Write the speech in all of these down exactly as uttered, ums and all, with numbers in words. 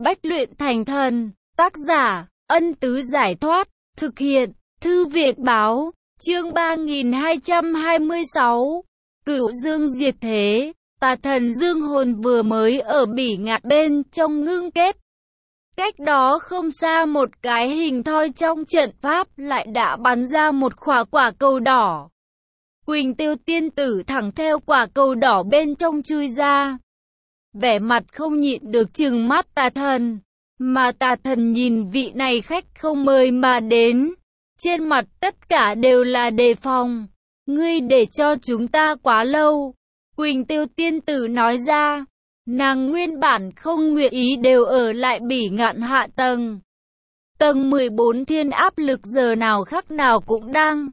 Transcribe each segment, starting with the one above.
Bách luyện thành thần. Tác giả, Ân Tứ Giải Thoát. Thực hiện, Thư Việt Báo. Chương ba nghìn hai trăm hai mươi sáu. Cửu dương diệt thế. Tà thần dương hồn vừa mới ở bỉ ngạn bên trong ngưng kết. Cách đó không xa một cái hình thoi trong trận pháp lại đã bắn ra một quả quả cầu đỏ. Quỳnh Tiêu tiên tử thẳng theo quả cầu đỏ bên trong chui ra. Vẻ mặt không nhịn được trừng mắt tà thần. Mà tà thần nhìn vị này khách không mời mà đến. Trên mặt tất cả đều là đề phòng. Ngươi để cho chúng ta quá lâu. Quỳnh Tiêu tiên tử nói ra. Nàng nguyên bản không nguyện ý đều ở lại bỉ ngạn hạ tầng. Tầng mười bốn thiên áp lực giờ nào khắc nào cũng đang.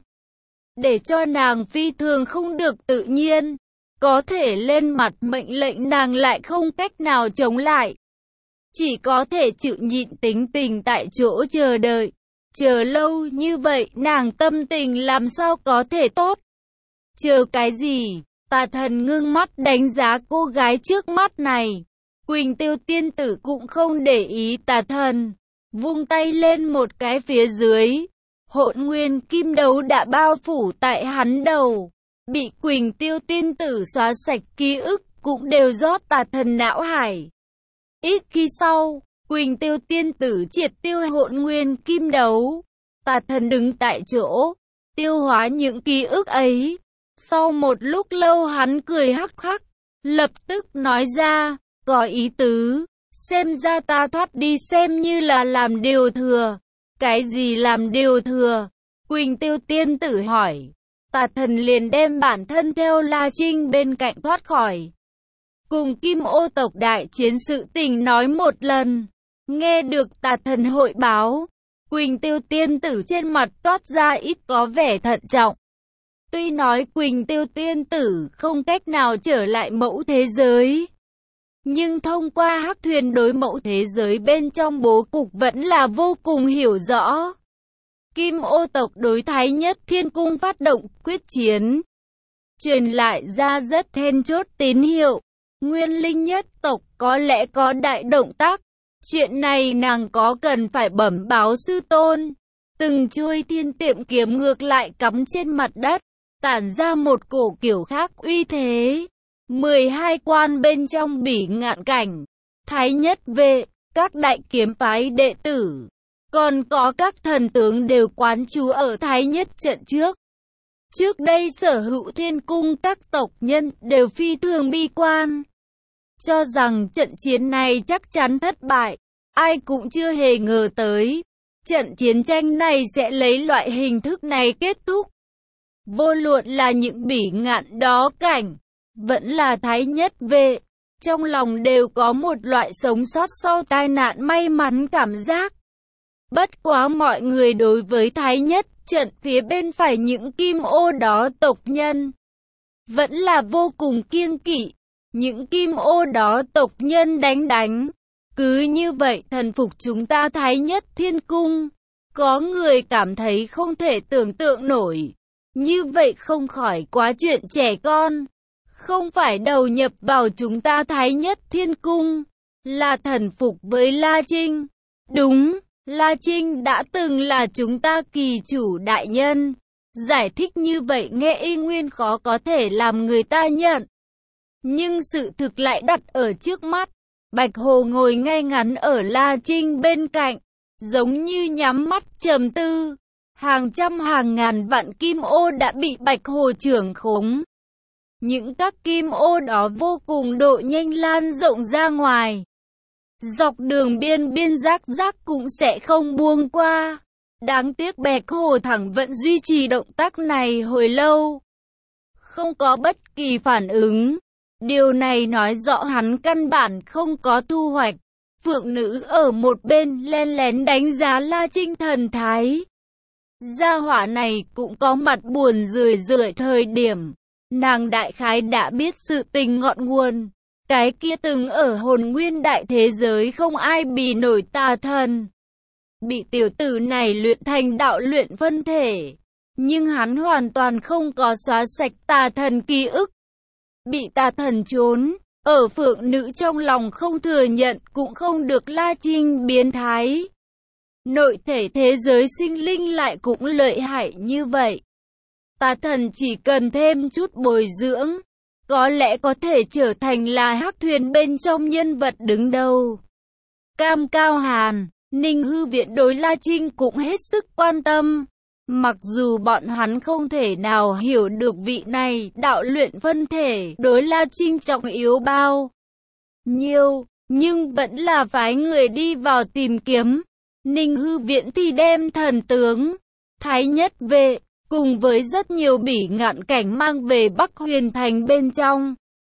Để cho nàng phi thường không được tự nhiên. Có thể lên mặt mệnh lệnh nàng lại không cách nào chống lại. Chỉ có thể chịu nhịn tính tình tại chỗ chờ đợi. Chờ lâu như vậy nàng tâm tình làm sao có thể tốt. Chờ cái gì? Tà thần ngưng mắt đánh giá cô gái trước mắt này. Quỳnh Tiêu tiên tử cũng không để ý tà thần. Vung tay lên một cái phía dưới. Hỗn nguyên kim đấu đã bao phủ tại hắn đầu. Bị Quỳnh Tiêu tiên tử xóa sạch ký ức cũng đều rót tà thần não hải. Ít khi sau, Quỳnh Tiêu tiên tử triệt tiêu hỗn nguyên kim đấu. Tà thần đứng tại chỗ, tiêu hóa những ký ức ấy. Sau một lúc lâu hắn cười hắc hắc, lập tức nói ra, có ý tứ, xem ra ta thoát đi xem như là làm điều thừa. Cái gì làm điều thừa? Quỳnh Tiêu tiên tử hỏi. Tà thần liền đem bản thân theo La Trinh bên cạnh thoát khỏi. Cùng Kim Ô tộc đại chiến sự tình nói một lần. Nghe được tà thần hội báo, Quỳnh Tiêu tiên tử trên mặt toát ra ít có vẻ thận trọng. Tuy nói Quỳnh Tiêu tiên tử không cách nào trở lại mẫu thế giới, nhưng thông qua hắc thuyền đối mẫu thế giới bên trong bố cục vẫn là vô cùng hiểu rõ. Kim Ô tộc đối Thái Nhất Thiên Cung phát động quyết chiến, truyền lại ra rất then chốt tín hiệu. Nguyên Linh nhất tộc có lẽ có đại động tác. Chuyện này nàng có cần phải bẩm báo sư tôn. Từng chuôi thiên tiệm kiếm ngược lại cắm trên mặt đất, tản ra một cổ kiểu khác uy thế. mười hai quan bên trong bỉ ngạn cảnh, Thái Nhất vệ, các đại kiếm phái đệ tử, còn có các thần tướng đều quán trú ở Thái Nhất trận trước. Trước đây sở hữu thiên cung các tộc nhân đều phi thường bi quan, cho rằng trận chiến này chắc chắn thất bại. Ai cũng chưa hề ngờ tới, trận chiến tranh này sẽ lấy loại hình thức này kết thúc. Vô luận là những bỉ ngạn đó cảnh, vẫn là Thái Nhất vệ, trong lòng đều có một loại sống sót sau tai nạn may mắn cảm giác. Bất quá mọi người đối với Thái Nhất trận phía bên phải những Kim Ô đó tộc nhân, vẫn là vô cùng kiêng kỵ. Những Kim Ô đó tộc nhân đánh đánh. Cứ như vậy thần phục chúng ta Thái Nhất Thiên Cung. Có người cảm thấy không thể tưởng tượng nổi. Như vậy không khỏi quá chuyện trẻ con. Không phải đầu nhập vào chúng ta Thái Nhất Thiên Cung, là thần phục với La Trinh. Đúng, La Trinh đã từng là chúng ta kỳ chủ đại nhân. Giải thích như vậy nghe y nguyên khó có thể làm người ta nhận. Nhưng sự thực lại đặt ở trước mắt. Bạch Hồ ngồi ngay ngắn ở La Trinh bên cạnh, giống như nhắm mắt trầm tư. Hàng trăm hàng ngàn vạn kim ô đã bị Bạch Hồ trưởng khống. Những các kim ô đó vô cùng độ nhanh lan rộng ra ngoài. Dọc đường biên biên giác giác cũng sẽ không buông qua. Đáng tiếc Bạch Hồ thẳng vẫn duy trì động tác này hồi lâu, không có bất kỳ phản ứng. Điều này nói rõ hắn căn bản không có thu hoạch. Phượng nữ ở một bên len lén đánh giá La Trinh thần thái. Gia hỏa này cũng có mặt buồn rười rượi thời điểm. Nàng đại khái đã biết sự tình ngọn nguồn. Cái kia từng ở hồn nguyên đại thế giới không ai bì nổi tà thần. Bị tiểu tử này luyện thành đạo luyện phân thể. Nhưng hắn hoàn toàn không có xóa sạch tà thần ký ức. Bị tà thần trốn, Ở Phượng Nữ trong lòng không thừa nhận cũng không được, La Trinh biến thái. Nội thể thế giới sinh linh lại cũng lợi hại như vậy. Tà thần chỉ cần thêm chút bồi dưỡng, có lẽ có thể trở thành là hắc thuyền bên trong nhân vật đứng đầu. Cam Cao Hàn, Ninh Hư Viện đối La Trinh cũng hết sức quan tâm. Mặc dù bọn hắn không thể nào hiểu được vị này đạo luyện phân thể đối La Trinh trọng yếu bao nhiêu, nhưng vẫn là phái người đi vào tìm kiếm. Ninh Hư Viện thì đem thần tướng, Thái Nhất Vệ, cùng với rất nhiều bỉ ngạn cảnh mang về Bắc Huyền Thành bên trong.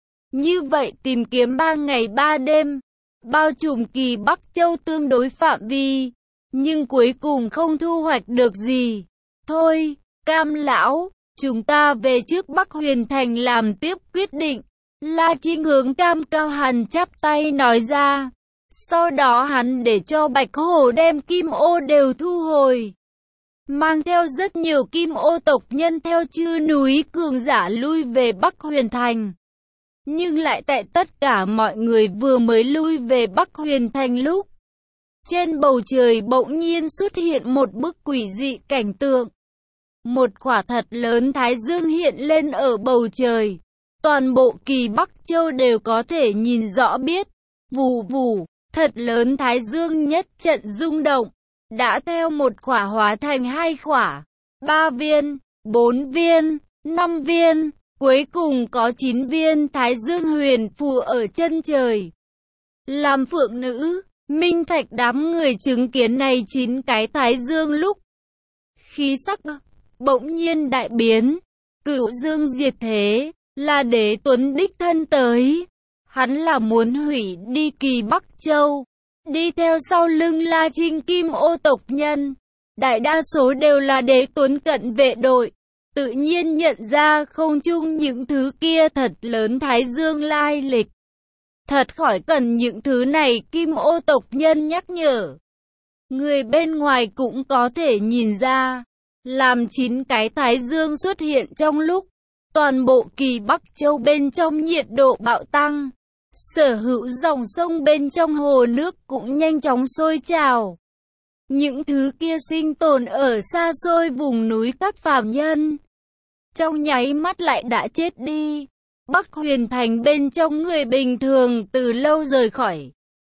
Như vậy tìm kiếm ba ngày ba đêm, bao trùm kỳ Bắc Châu tương đối phạm vi, nhưng cuối cùng không thu hoạch được gì. Thôi, Cam lão, chúng ta về trước Bắc Huyền Thành làm tiếp quyết định. La Trinh hướng Cam Cao Hàn chắp tay nói ra. Sau đó hắn để cho Bạch Hổ đem kim ô đều thu hồi, mang theo rất nhiều kim ô tộc nhân theo chư núi cường giả lui về Bắc Huyền Thành. Nhưng lại tại tất cả mọi người vừa mới lui về Bắc Huyền Thành lúc, trên bầu trời bỗng nhiên xuất hiện một bức quỷ dị cảnh tượng. Một quả thật lớn thái dương hiện lên ở bầu trời. Toàn bộ kỳ Bắc Châu đều có thể nhìn rõ biết. Vù vù, thật lớn thái dương nhất trận rung động. Đã theo một quả hóa thành hai quả, ba viên, bốn viên, năm viên. Cuối cùng có chín viên thái dương huyền phù ở chân trời. Làm Phượng Nữ, Minh Thạch đám người chứng kiến này chín cái thái dương lúc, khí sắc bỗng nhiên đại biến. Cửu dương diệt thế, là Đế Tuấn đích thân tới. Hắn là muốn hủy đi kỳ Bắc Châu. Đi theo sau lưng La Trinh kim ô tộc nhân, đại đa số đều là Đế Tuấn cận vệ đội. Tự nhiên nhận ra không chung những thứ kia thật lớn thái dương lai lịch. Thật khỏi cần những thứ này kim ô tộc nhân nhắc nhở. Người bên ngoài cũng có thể nhìn ra. Làm chín cái thái dương xuất hiện trong lúc, toàn bộ kỳ Bắc Châu bên trong nhiệt độ bạo tăng. Sở hữu dòng sông bên trong hồ nước cũng nhanh chóng sôi trào. Những thứ kia sinh tồn ở xa xôi vùng núi các phàm nhân, trong nháy mắt lại đã chết đi. Bắc Huyền Thành bên trong người bình thường từ lâu rời khỏi.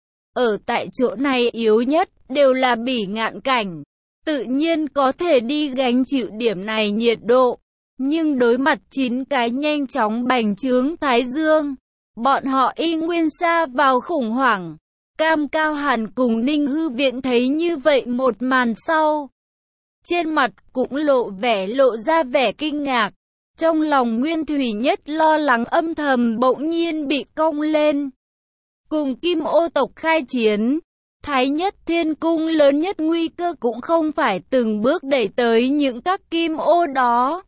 Ở tại chỗ này yếu nhất đều là bỉ ngạn cảnh. Tự nhiên có thể đi gánh chịu điểm này nhiệt độ. Nhưng đối mặt chín cái nhanh chóng bành trướng thái dương, bọn họ y nguyên xa vào khủng hoảng. Cam Cao Hàn cùng Ninh Hư Viện thấy như vậy một màn sau, trên mặt cũng lộ vẻ lộ ra vẻ kinh ngạc. Trong lòng Nguyên Thủy Nhất lo lắng âm thầm bỗng nhiên bị cong lên. Cùng kim ô tộc khai chiến, Thái Nhất Thiên Cung lớn nhất nguy cơ cũng không phải từng bước đẩy tới những các kim ô đó,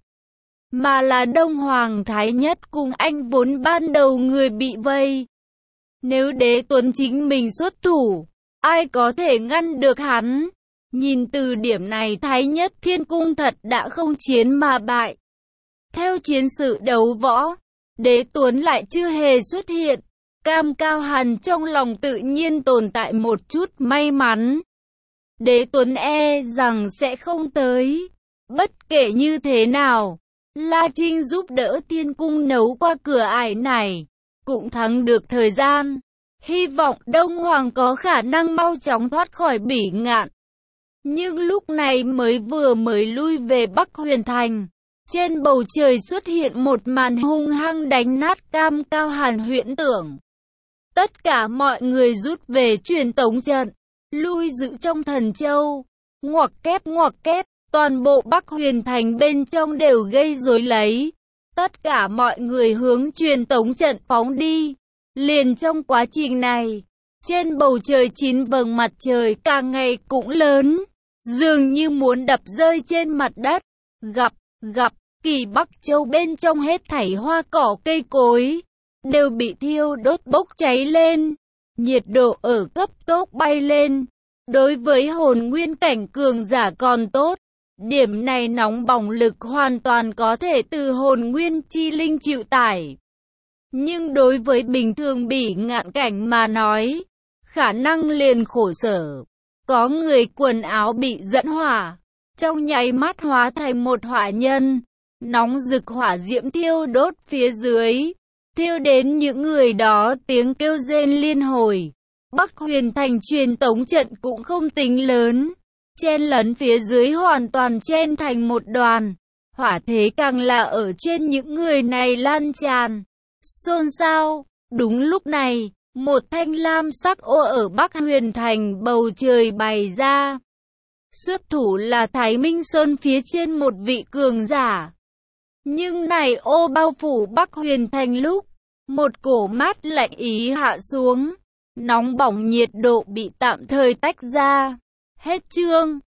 mà là Đông Hoàng Thái Nhất cùng anh vốn ban đầu người bị vây. Nếu Đế Tuấn chính mình xuất thủ, ai có thể ngăn được hắn? Nhìn từ điểm này Thái Nhất Thiên Cung thật đã không chiến mà bại. Theo chiến sự đấu võ, Đế Tuấn lại chưa hề xuất hiện. Cam Cao Hàn trong lòng tự nhiên tồn tại một chút may mắn. Đế Tuấn e rằng sẽ không tới. Bất kể như thế nào, La Trinh giúp đỡ Thiên Cung nấu qua cửa ải này, cũng thắng được thời gian. Hy vọng Đông Hoàng có khả năng mau chóng thoát khỏi bỉ ngạn. Nhưng lúc này mới vừa mới lui về Bắc Huyền Thành, trên bầu trời xuất hiện một màn hung hăng đánh nát Cam Cao Hàn huyễn tưởng. Tất cả mọi người rút về truyền tống trận, lui dự trong Thần Châu. Ngoặc kép ngoặc kép, toàn bộ Bắc Huyền Thành bên trong đều gây rối lấy. Tất cả mọi người hướng truyền tống trận phóng đi. Liền trong quá trình này, trên bầu trời chín vầng mặt trời càng ngày cũng lớn, dường như muốn đập rơi trên mặt đất. Gặp, gặp, kỳ Bắc Châu bên trong hết thảy hoa cỏ cây cối đều bị thiêu đốt bốc cháy lên, nhiệt độ ở cấp tốc bay lên. Đối với hồn nguyên cảnh cường giả còn tốt, điểm này nóng bỏng lực hoàn toàn có thể từ hồn nguyên chi linh chịu tải. Nhưng đối với bình thường bỉ ngạn cảnh mà nói, khả năng liền khổ sở. Có người quần áo bị dẫn hỏa, trong nháy mắt hóa thành một hỏa nhân, nóng rực hỏa diễm thiêu đốt phía dưới, thiêu đến những người đó tiếng kêu rên liên hồi. Bắc Huyền Thành truyền tống trận cũng không tính lớn, chen lấn phía dưới hoàn toàn chen thành một đoàn, hỏa thế càng là ở trên những người này lan tràn, xôn xao. Đúng lúc này, một thanh lam sắc ô ở Bắc Huyền Thành bầu trời bày ra. Xuất thủ là Thái Minh Sơn phía trên một vị cường giả. Nhưng này ô bao phủ Bắc Huyền Thành lúc, một cổ mát lạnh ý hạ xuống, nóng bỏng nhiệt độ bị tạm thời tách ra. Hết chương.